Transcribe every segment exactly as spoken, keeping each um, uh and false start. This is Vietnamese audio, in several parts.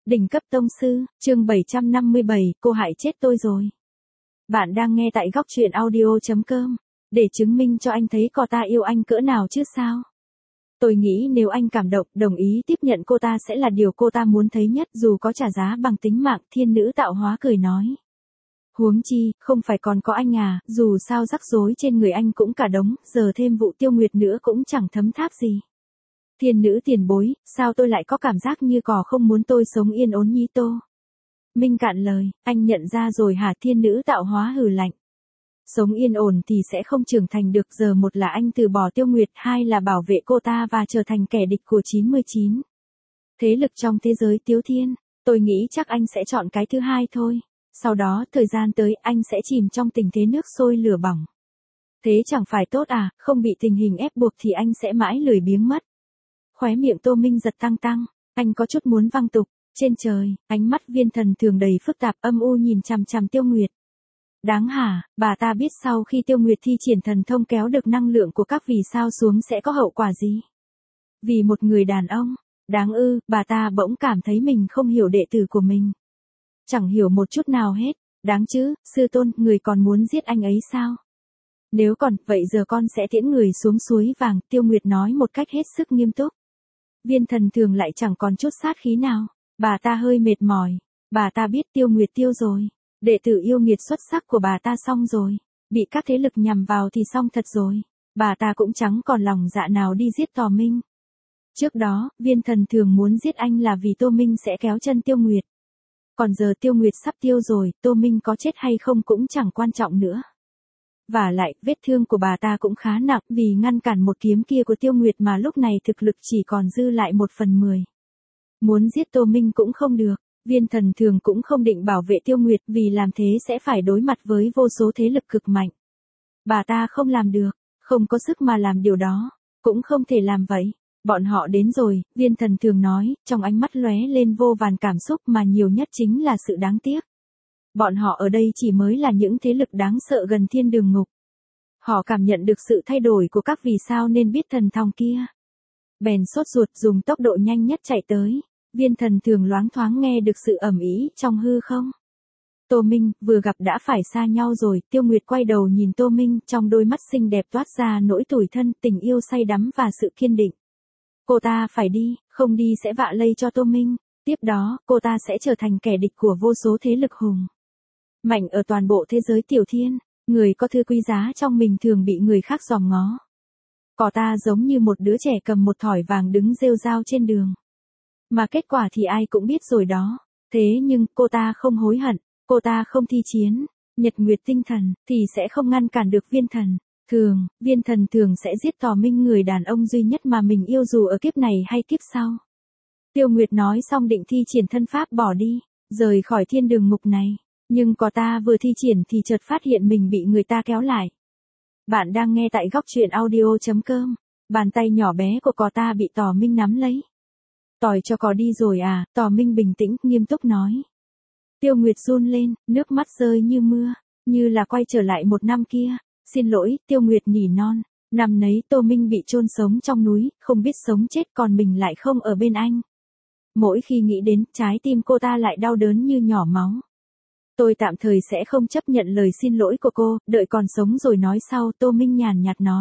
Đỉnh cấp tông sư, chương bảy trăm năm mươi bảy, cô hại chết tôi rồi. Bạn đang nghe tại góc truyện audio chấm com. Để chứng minh cho anh thấy cô ta yêu anh cỡ nào chứ sao. Tôi nghĩ nếu anh cảm động, đồng ý tiếp nhận cô ta sẽ là điều cô ta muốn thấy nhất dù có trả giá bằng tính mạng. Thiên nữ tạo hóa cười nói. Huống chi, không phải còn có anh à, dù sao rắc rối trên người anh cũng cả đống, giờ thêm vụ Tiêu Nguyệt nữa cũng chẳng thấm tháp gì. Thiên nữ tiền bối, sao tôi lại có cảm giác như cỏ không muốn tôi sống yên ổn nhí tô. Minh cạn lời, anh nhận ra rồi hả? Thiên nữ tạo hóa hừ lạnh. Sống yên ổn thì sẽ không trưởng thành được, giờ một là anh từ bỏ Tiêu Nguyệt, hai là bảo vệ cô ta và trở thành kẻ địch của chín mươi chín. Thế lực trong thế giới Tiếu Thiên, tôi nghĩ chắc anh sẽ chọn cái thứ hai thôi. Sau đó, thời gian tới, anh sẽ chìm trong tình thế nước sôi lửa bỏng. Thế chẳng phải tốt à, không bị tình hình ép buộc thì anh sẽ mãi lười biếng mất. Khóe miệng Tô Minh giật tăng tăng, anh có chút muốn văng tục. Trên trời, ánh mắt Viên Thần Thường đầy phức tạp âm u nhìn chằm chằm Tiêu Nguyệt. Đáng hả, bà ta biết sau khi Tiêu Nguyệt thi triển thần thông kéo được năng lượng của các vì sao xuống sẽ có hậu quả gì? Vì một người đàn ông, đáng ư, bà ta bỗng cảm thấy mình không hiểu đệ tử của mình. Chẳng hiểu một chút nào hết, đáng chứ, sư tôn, người còn muốn giết anh ấy sao? Nếu còn, vậy giờ con sẽ tiễn người xuống suối vàng, Tiêu Nguyệt nói một cách hết sức nghiêm túc. Viên Thần Thường lại chẳng còn chút sát khí nào, bà ta hơi mệt mỏi, bà ta biết Tiêu Nguyệt tiêu rồi, đệ tử yêu nghiệt xuất sắc của bà ta xong rồi, bị các thế lực nhằm vào thì xong thật rồi, bà ta cũng chẳng còn lòng dạ nào đi giết Tò Minh. Trước đó, Viên Thần Thường muốn giết anh là vì Tô Minh sẽ kéo chân Tiêu Nguyệt. Còn giờ Tiêu Nguyệt sắp tiêu rồi, Tô Minh có chết hay không cũng chẳng quan trọng nữa. Và lại, vết thương của bà ta cũng khá nặng vì ngăn cản một kiếm kia của Tiêu Nguyệt mà lúc này thực lực chỉ còn dư lại một phần mười. Muốn giết Tô Minh cũng không được, Viên Thần Thường cũng không định bảo vệ Tiêu Nguyệt vì làm thế sẽ phải đối mặt với vô số thế lực cực mạnh. Bà ta không làm được, không có sức mà làm điều đó, cũng không thể làm vậy. Bọn họ đến rồi, Viên Thần Thường nói, trong ánh mắt lóe lên vô vàn cảm xúc mà nhiều nhất chính là sự đáng tiếc. Bọn họ ở đây chỉ mới là những thế lực đáng sợ gần thiên đường ngục. Họ cảm nhận được sự thay đổi của các vì sao nên biết thần thông kia. Bèn sốt ruột dùng tốc độ nhanh nhất chạy tới. Viên Thần Thường loáng thoáng nghe được sự ầm ĩ trong hư không. Tô Minh, vừa gặp đã phải xa nhau rồi. Tiêu Nguyệt quay đầu nhìn Tô Minh, trong đôi mắt xinh đẹp toát ra nỗi tủi thân, tình yêu say đắm và sự kiên định. Cô ta phải đi, không đi sẽ vạ lây cho Tô Minh. Tiếp đó, cô ta sẽ trở thành kẻ địch của vô số thế lực hùng mạnh ở toàn bộ thế giới Tiểu Thiên. Người có thứ quý giá trong mình thường bị người khác dòm ngó. Cô ta giống như một đứa trẻ cầm một thỏi vàng đứng rêu rao trên đường. Mà kết quả thì ai cũng biết rồi đó. Thế nhưng, cô ta không hối hận, cô ta không thi chiến. Nhật Nguyệt tinh thần, thì sẽ không ngăn cản được Viên Thần Thường. Viên Thần Thường sẽ giết Tò Minh, người đàn ông duy nhất mà mình yêu dù ở kiếp này hay kiếp sau. Tiêu Nguyệt nói xong định thi triển thân pháp bỏ đi, rời khỏi thiên đường ngục này. Nhưng cô ta vừa thi triển thì chợt phát hiện mình bị người ta kéo lại. Bạn đang nghe tại góc truyện audio chấm com. Bàn tay nhỏ bé của cô ta bị Tò Minh nắm lấy. Tỏi cho có đi rồi à? Tò Minh bình tĩnh, nghiêm túc nói. Tiêu Nguyệt run lên, nước mắt rơi như mưa, như là quay trở lại một năm kia. Xin lỗi, Tiêu Nguyệt nỉ non. Năm nấy Tô Minh bị chôn sống trong núi, không biết sống chết còn mình lại không ở bên anh. Mỗi khi nghĩ đến, trái tim cô ta lại đau đớn như nhỏ máu. Tôi tạm thời sẽ không chấp nhận lời xin lỗi của cô, đợi còn sống rồi nói sau. Tô Minh nhàn nhạt nói.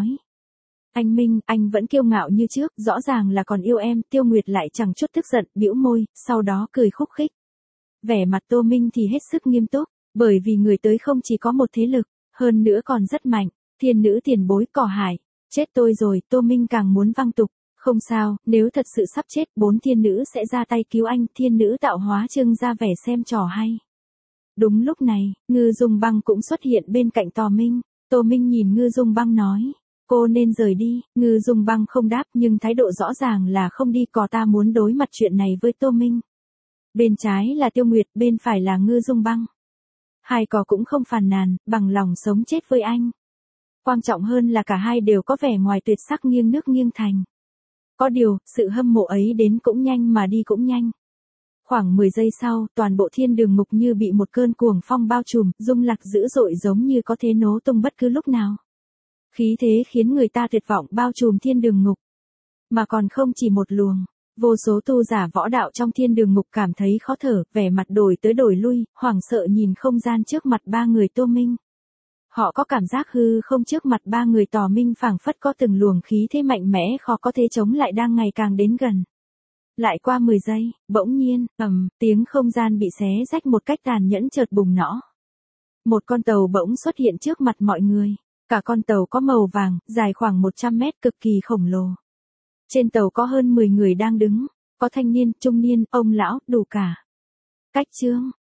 Anh Minh, anh vẫn kiêu ngạo như trước, rõ ràng là còn yêu em. Tiêu Nguyệt lại chẳng chút tức giận, bĩu môi, sau đó cười khúc khích. Vẻ mặt Tô Minh thì hết sức nghiêm túc, bởi vì người tới không chỉ có một thế lực, hơn nữa còn rất mạnh. Thiên nữ tiền bối cỏ hải, chết tôi rồi. Tô Minh càng muốn văng tục. Không sao, nếu thật sự sắp chết, bốn thiên nữ sẽ ra tay cứu anh. Thiên nữ tạo hóa trưng ra vẻ xem trò hay. Đúng lúc này, Ngư Dung Băng cũng xuất hiện bên cạnh Tò Minh. Tô Minh nhìn Ngư Dung Băng nói. Cô nên rời đi. Ngư Dung Băng không đáp nhưng thái độ rõ ràng là không đi. Cô ta muốn đối mặt chuyện này với Tô Minh. Bên trái là Tiêu Nguyệt, bên phải là Ngư Dung Băng. Hai cô cũng không phàn nàn, bằng lòng sống chết với anh. Quan trọng hơn là cả hai đều có vẻ ngoài tuyệt sắc nghiêng nước nghiêng thành. Có điều, sự hâm mộ ấy đến cũng nhanh mà đi cũng nhanh. Khoảng mười giây sau, toàn bộ thiên đường ngục như bị một cơn cuồng phong bao trùm, rung lắc dữ dội giống như có thể nổ tung bất cứ lúc nào. Khí thế khiến người ta tuyệt vọng bao trùm thiên đường ngục. Mà còn không chỉ một luồng, Vô số tu giả võ đạo trong thiên đường ngục cảm thấy khó thở, vẻ mặt đổi tới đổi lui, hoảng sợ nhìn không gian trước mặt ba người Tô Minh. Họ có cảm giác hư không trước mặt ba người tò minh phảng phất có từng luồng khí thế mạnh mẽ khó có thể chống lại đang ngày càng đến gần. Lại qua mười giây, bỗng nhiên, ầm, tiếng không gian bị xé rách một cách tàn nhẫn chợt bùng nổ. Một con tàu bỗng xuất hiện trước mặt mọi người. Cả con tàu có màu vàng, dài khoảng một trăm mét, cực kỳ khổng lồ. Trên tàu có hơn mười người đang đứng, có thanh niên, trung niên, ông lão, đủ cả. Cách chương